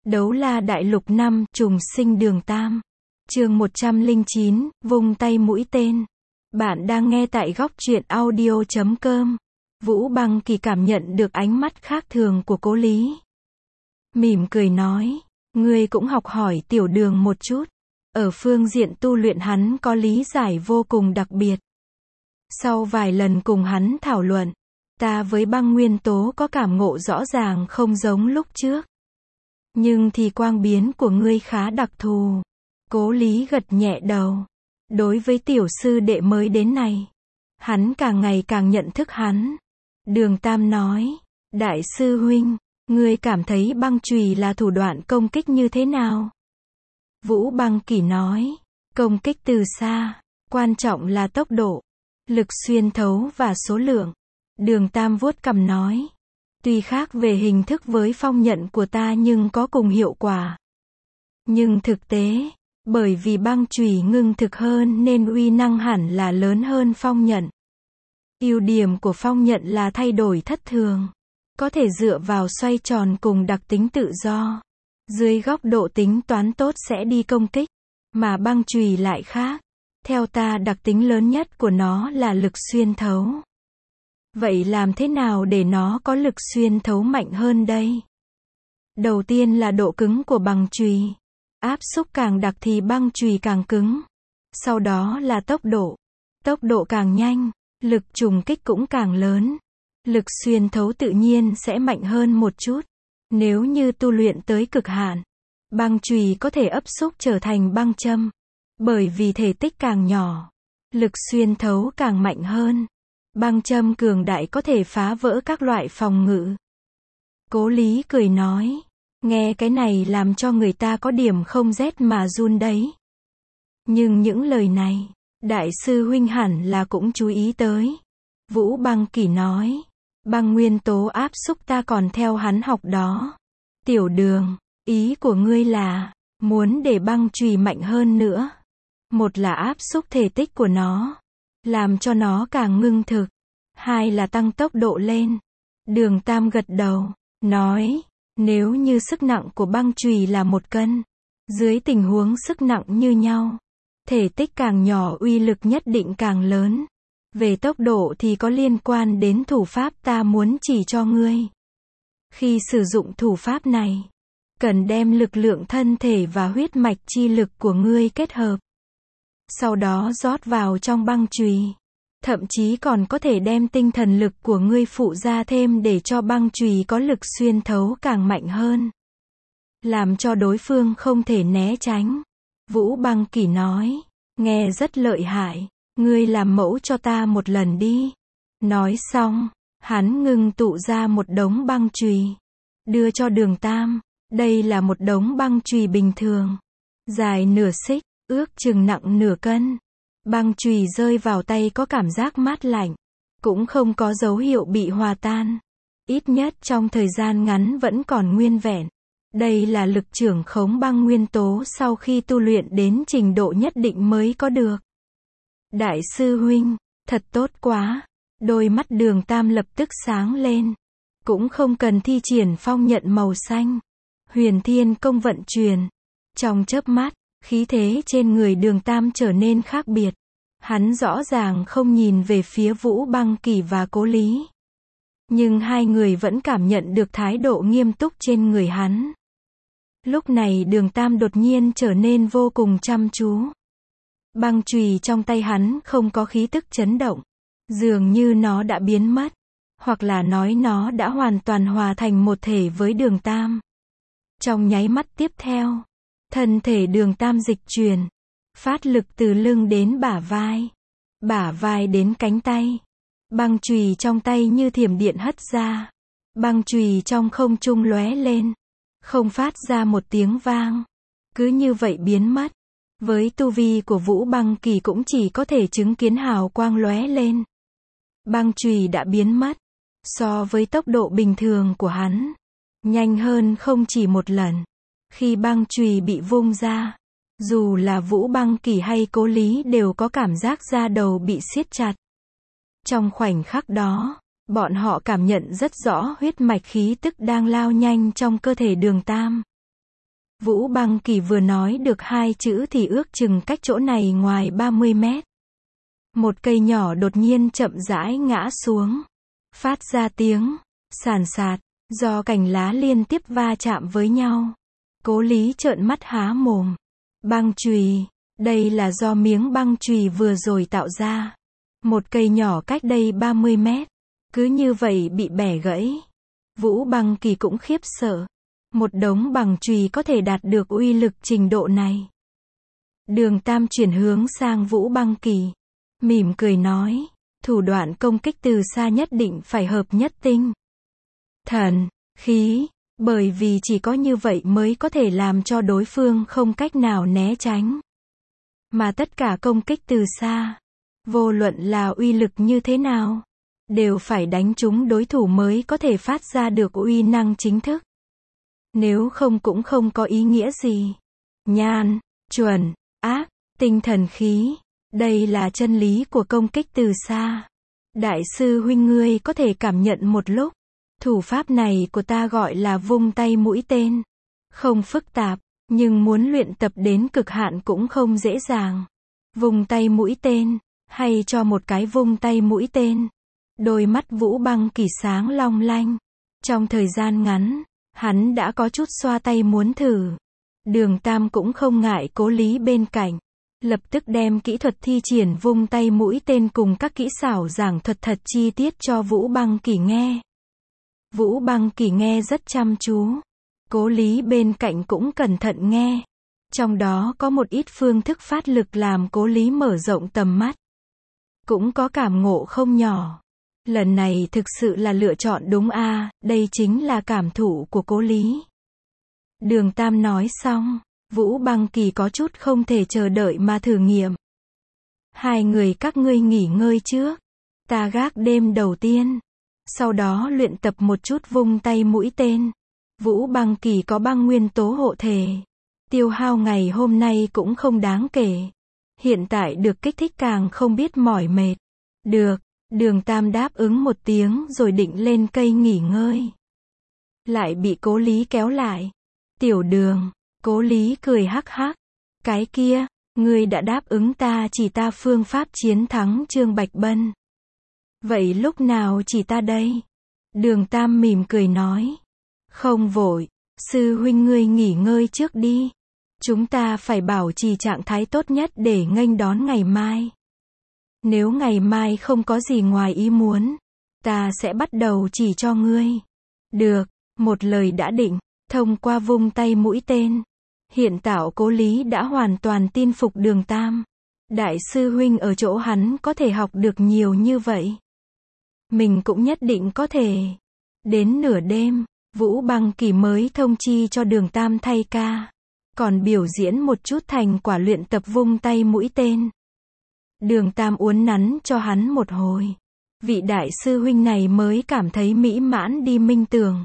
Đấu la đại lục 5, trùng sinh đường Tam. Chương 109, vung tay mũi tên. Bạn đang nghe tại góc truyện audio.com. Vũ Băng Kỳ cảm nhận được ánh mắt khác thường của Cố Lý. Mỉm cười nói, ngươi cũng học hỏi Tiểu Đường một chút. Ở phương diện tu luyện hắn có lý giải vô cùng đặc biệt. Sau vài lần cùng hắn thảo luận, ta với băng nguyên tố có cảm ngộ rõ ràng không giống lúc trước. Nhưng thì quang biến của ngươi khá đặc thù. Cố Lý gật nhẹ đầu. Đối với tiểu sư đệ mới đến này, hắn càng ngày càng nhận thức hắn. Đường Tam nói, đại sư huynh, ngươi cảm thấy băng chùy là thủ đoạn công kích như thế nào? Vũ Băng Kỳ nói, công kích từ xa, quan trọng là tốc độ, lực xuyên thấu và số lượng. Đường Tam vuốt cằm nói, tuy khác về hình thức với phong nhận của ta nhưng có cùng hiệu quả. Nhưng thực tế, bởi vì băng chùy ngưng thực hơn nên uy năng hẳn là lớn hơn phong nhận. Ưu điểm của phong nhận là thay đổi thất thường, có thể dựa vào xoay tròn cùng đặc tính tự do. Dưới góc độ tính toán tốt sẽ đi công kích, mà băng chùy lại khác. Theo ta đặc tính lớn nhất của nó là lực xuyên thấu. Vậy làm thế nào để nó có lực xuyên thấu mạnh hơn đây? Đầu tiên là độ cứng của băng chùy. Áp xúc càng đặc thì băng chùy càng cứng. Sau đó là tốc độ. Tốc độ càng nhanh, lực trùng kích cũng càng lớn. Lực xuyên thấu tự nhiên sẽ mạnh hơn một chút. Nếu như tu luyện tới cực hạn, băng chùy có thể ấp xúc trở thành băng châm. Bởi vì thể tích càng nhỏ, lực xuyên thấu càng mạnh hơn. Băng châm cường đại có thể phá vỡ các loại phòng ngự. Cố Lý cười nói, nghe cái này làm cho người ta có điểm không rét mà run đấy. Nhưng những lời này, đại sư huynh hẳn là cũng chú ý tới. Vũ Băng Kỳ nói, băng nguyên tố áp xúc ta còn theo hắn học đó. Tiểu Đường, ý của ngươi là, muốn để băng chùy mạnh hơn nữa. Một là áp xúc thể tích của nó, làm cho nó càng ngưng thực. Hai là tăng tốc độ lên. Đường Tam gật đầu, nói, nếu như sức nặng của băng chùy là 1 cân, dưới tình huống sức nặng như nhau, thể tích càng nhỏ uy lực nhất định càng lớn. Về tốc độ thì có liên quan đến thủ pháp ta muốn chỉ cho ngươi. Khi sử dụng thủ pháp này, cần đem lực lượng thân thể và huyết mạch chi lực của ngươi kết hợp. Sau đó rót vào trong băng chùy. Thậm chí còn có thể đem tinh thần lực của ngươi phụ ra thêm để cho băng chùy có lực xuyên thấu càng mạnh hơn. Làm cho đối phương không thể né tránh. Vũ Băng Kỳ nói, nghe rất lợi hại, ngươi làm mẫu cho ta một lần đi. Nói xong, hắn ngưng tụ ra một đống băng chùy, đưa cho Đường Tam. Đây là một đống băng chùy bình thường, dài nửa xích, ước chừng nặng nửa cân. Băng chùy rơi vào tay có cảm giác mát lạnh, cũng không có dấu hiệu bị hòa tan. Ít nhất trong thời gian ngắn vẫn còn nguyên vẹn. Đây là lực trưởng khống băng nguyên tố sau khi tu luyện đến trình độ nhất định mới có được. Đại sư huynh, thật tốt quá. Đôi mắt Đường Tam lập tức sáng lên. Cũng không cần thi triển phong nhận màu xanh. Huyền Thiên Công vận chuyển. Trong chớp mắt, khí thế trên người Đường Tam trở nên khác biệt. Hắn rõ ràng không nhìn về phía Vũ Băng Kỳ và Cố Lý. Nhưng hai người vẫn cảm nhận được thái độ nghiêm túc trên người hắn. Lúc này Đường Tam đột nhiên trở nên vô cùng chăm chú. Băng chùy trong tay hắn không có khí tức chấn động. Dường như nó đã biến mất. Hoặc là nói nó đã hoàn toàn hòa thành một thể với Đường Tam. Trong nháy mắt tiếp theo, thân thể Đường Tam dịch chuyển, phát lực từ lưng đến bả vai đến cánh tay. Băng chùy trong tay như thiểm điện hất ra. Băng chùy trong không trung lóe lên, không phát ra một tiếng vang. Cứ như vậy biến mất. Với tu vi của Vũ Băng Kỳ cũng chỉ có thể chứng kiến hào quang lóe lên. Băng chùy đã biến mất. So với tốc độ bình thường của hắn, nhanh hơn không chỉ một lần. Khi băng chùy bị vung ra, dù là Vũ Băng Kỳ hay Cố Lý đều có cảm giác da đầu bị siết chặt. Trong khoảnh khắc đó, bọn họ cảm nhận rất rõ huyết mạch khí tức đang lao nhanh trong cơ thể Đường Tam. Vũ Băng Kỳ vừa nói được 2 chữ thì ước chừng cách chỗ này ngoài 30 mét. Một cây nhỏ đột nhiên chậm rãi ngã xuống. Phát ra tiếng sàn sạt, do cành lá liên tiếp va chạm với nhau. Cố Lý trợn mắt há mồm. Băng chùy, đây là do miếng băng chùy vừa rồi tạo ra. Một cây nhỏ cách đây 30 mét. Cứ như vậy bị bẻ gãy. Vũ Băng Kỳ cũng khiếp sợ. Một đống bằng chùy có thể đạt được uy lực trình độ này. Đường Tam chuyển hướng sang Vũ Băng Kỳ. Mỉm cười nói, thủ đoạn công kích từ xa nhất định phải hợp nhất tinh thần, khí, bởi vì chỉ có như vậy mới có thể làm cho đối phương không cách nào né tránh. Mà tất cả công kích từ xa, vô luận là uy lực như thế nào, đều phải đánh trúng đối thủ mới có thể phát ra được uy năng chính thức. Nếu không cũng không có ý nghĩa gì. Nhan, chuẩn, ác, tinh thần khí. Đây là chân lý của công kích từ xa. Đại sư huynh ngươi có thể cảm nhận một lúc. Thủ pháp này của ta gọi là vung tay mũi tên. Không phức tạp, nhưng muốn luyện tập đến cực hạn cũng không dễ dàng. Vung tay mũi tên, hay cho một cái vung tay mũi tên. Đôi mắt Vũ Băng Kỳ sáng long lanh. Trong thời gian ngắn, hắn đã có chút xoa tay muốn thử. Đường Tam cũng không ngại Cố Lý bên cạnh. Lập tức đem kỹ thuật thi triển vung tay mũi tên cùng các kỹ xảo giảng thuật thật chi tiết cho Vũ Băng Kỳ nghe. Vũ Băng Kỳ nghe rất chăm chú. Cố Lý bên cạnh cũng cẩn thận nghe. Trong đó có một ít phương thức phát lực làm Cố Lý mở rộng tầm mắt. Cũng có cảm ngộ không nhỏ. Lần này thực sự là lựa chọn đúng a, đây chính là cảm thụ của Cố Lý. Đường Tam nói xong, Vũ Băng Kỳ có chút không thể chờ đợi mà thử nghiệm. Hai người các ngươi nghỉ ngơi trước. Ta gác đêm đầu tiên. Sau đó luyện tập một chút vung tay mũi tên. Vũ Băng Kỳ có băng nguyên tố hộ thể. Tiêu hao ngày hôm nay cũng không đáng kể. Hiện tại được kích thích càng không biết mỏi mệt. Được, Đường Tam đáp ứng một tiếng rồi định lên cây nghỉ ngơi. Lại bị Cố Lý kéo lại. Tiểu Đường. Cố Lý cười hắc hắc. Cái kia, ngươi đã đáp ứng ta chỉ ta phương pháp chiến thắng Trương Bạch Bân. Vậy lúc nào chỉ ta đây? Đường Tam mỉm cười nói. Không vội, sư huynh ngươi nghỉ ngơi trước đi. Chúng ta phải bảo trì trạng thái tốt nhất để nghênh đón ngày mai. Nếu ngày mai không có gì ngoài ý muốn, ta sẽ bắt đầu chỉ cho ngươi. Được, một lời đã định, thông qua vung tay mũi tên. Hiện tại Cố Lý đã hoàn toàn tin phục Đường Tam. Đại sư huynh ở chỗ hắn có thể học được nhiều như vậy. Mình cũng nhất định có thể. Đến nửa đêm, Vũ Băng Kỳ mới thông chi cho Đường Tam thay ca. Còn biểu diễn một chút thành quả luyện tập vung tay mũi tên. Đường Tam uốn nắn cho hắn một hồi. Vị đại sư huynh này mới cảm thấy mỹ mãn đi minh tường.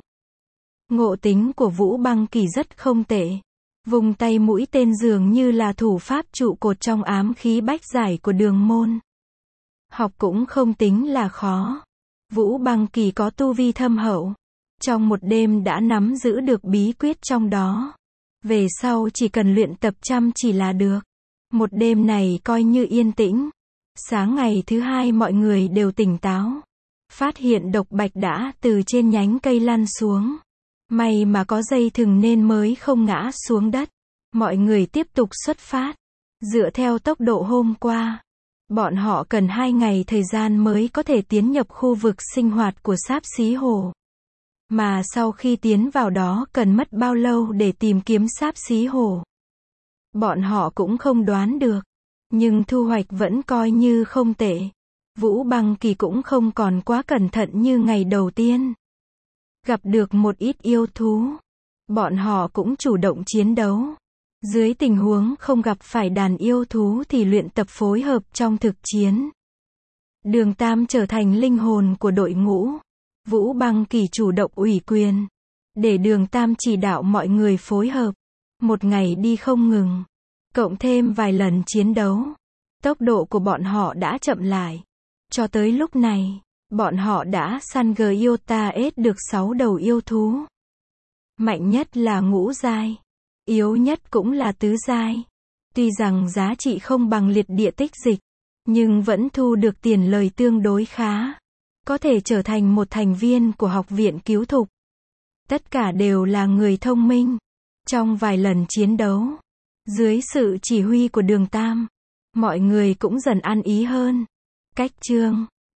Ngộ tính của Vũ Băng Kỳ rất không tệ. Vung tay mũi tên dường như là thủ pháp trụ cột trong ám khí bách giải của Đường môn. Học cũng không tính là khó. Vũ Băng Kỳ có tu vi thâm hậu. Trong một đêm đã nắm giữ được bí quyết trong đó. Về sau chỉ cần luyện tập chăm chỉ là được. Một đêm này coi như yên tĩnh. Sáng ngày thứ hai mọi người đều tỉnh táo. Phát hiện độc bạch đã từ trên nhánh cây lăn xuống. May mà có dây thừng nên mới không ngã xuống đất. Mọi người tiếp tục xuất phát. Dựa theo tốc độ hôm qua, bọn họ cần 2 ngày thời gian mới có thể tiến nhập khu vực sinh hoạt của Xáp Xí Hồ. Mà sau khi tiến vào đó cần mất bao lâu để tìm kiếm Xáp Xí Hồ? Bọn họ cũng không đoán được. Nhưng thu hoạch vẫn coi như không tệ. Vũ Băng Kỳ cũng không còn quá cẩn thận như ngày đầu tiên. Gặp được một ít yêu thú. Bọn họ cũng chủ động chiến đấu. Dưới tình huống không gặp phải đàn yêu thú thì luyện tập phối hợp trong thực chiến. Đường Tam trở thành linh hồn của đội ngũ. Vũ Băng Kỳ chủ động ủy quyền. Để Đường Tam chỉ đạo mọi người phối hợp. Một ngày đi không ngừng. Cộng thêm vài lần chiến đấu. Tốc độ của bọn họ đã chậm lại. Cho tới lúc này, bọn họ đã săn Gyota S được 6 đầu yêu thú. Mạnh nhất là ngũ giai. Yếu nhất cũng là tứ giai. Tuy rằng giá trị không bằng liệt địa tích dịch, nhưng vẫn thu được tiền lời tương đối khá. Có thể trở thành một thành viên của học viện cứu thục. Tất cả đều là người thông minh. Trong vài lần chiến đấu, dưới sự chỉ huy của Đường Tam, mọi người cũng dần ăn ý hơn. Cách chương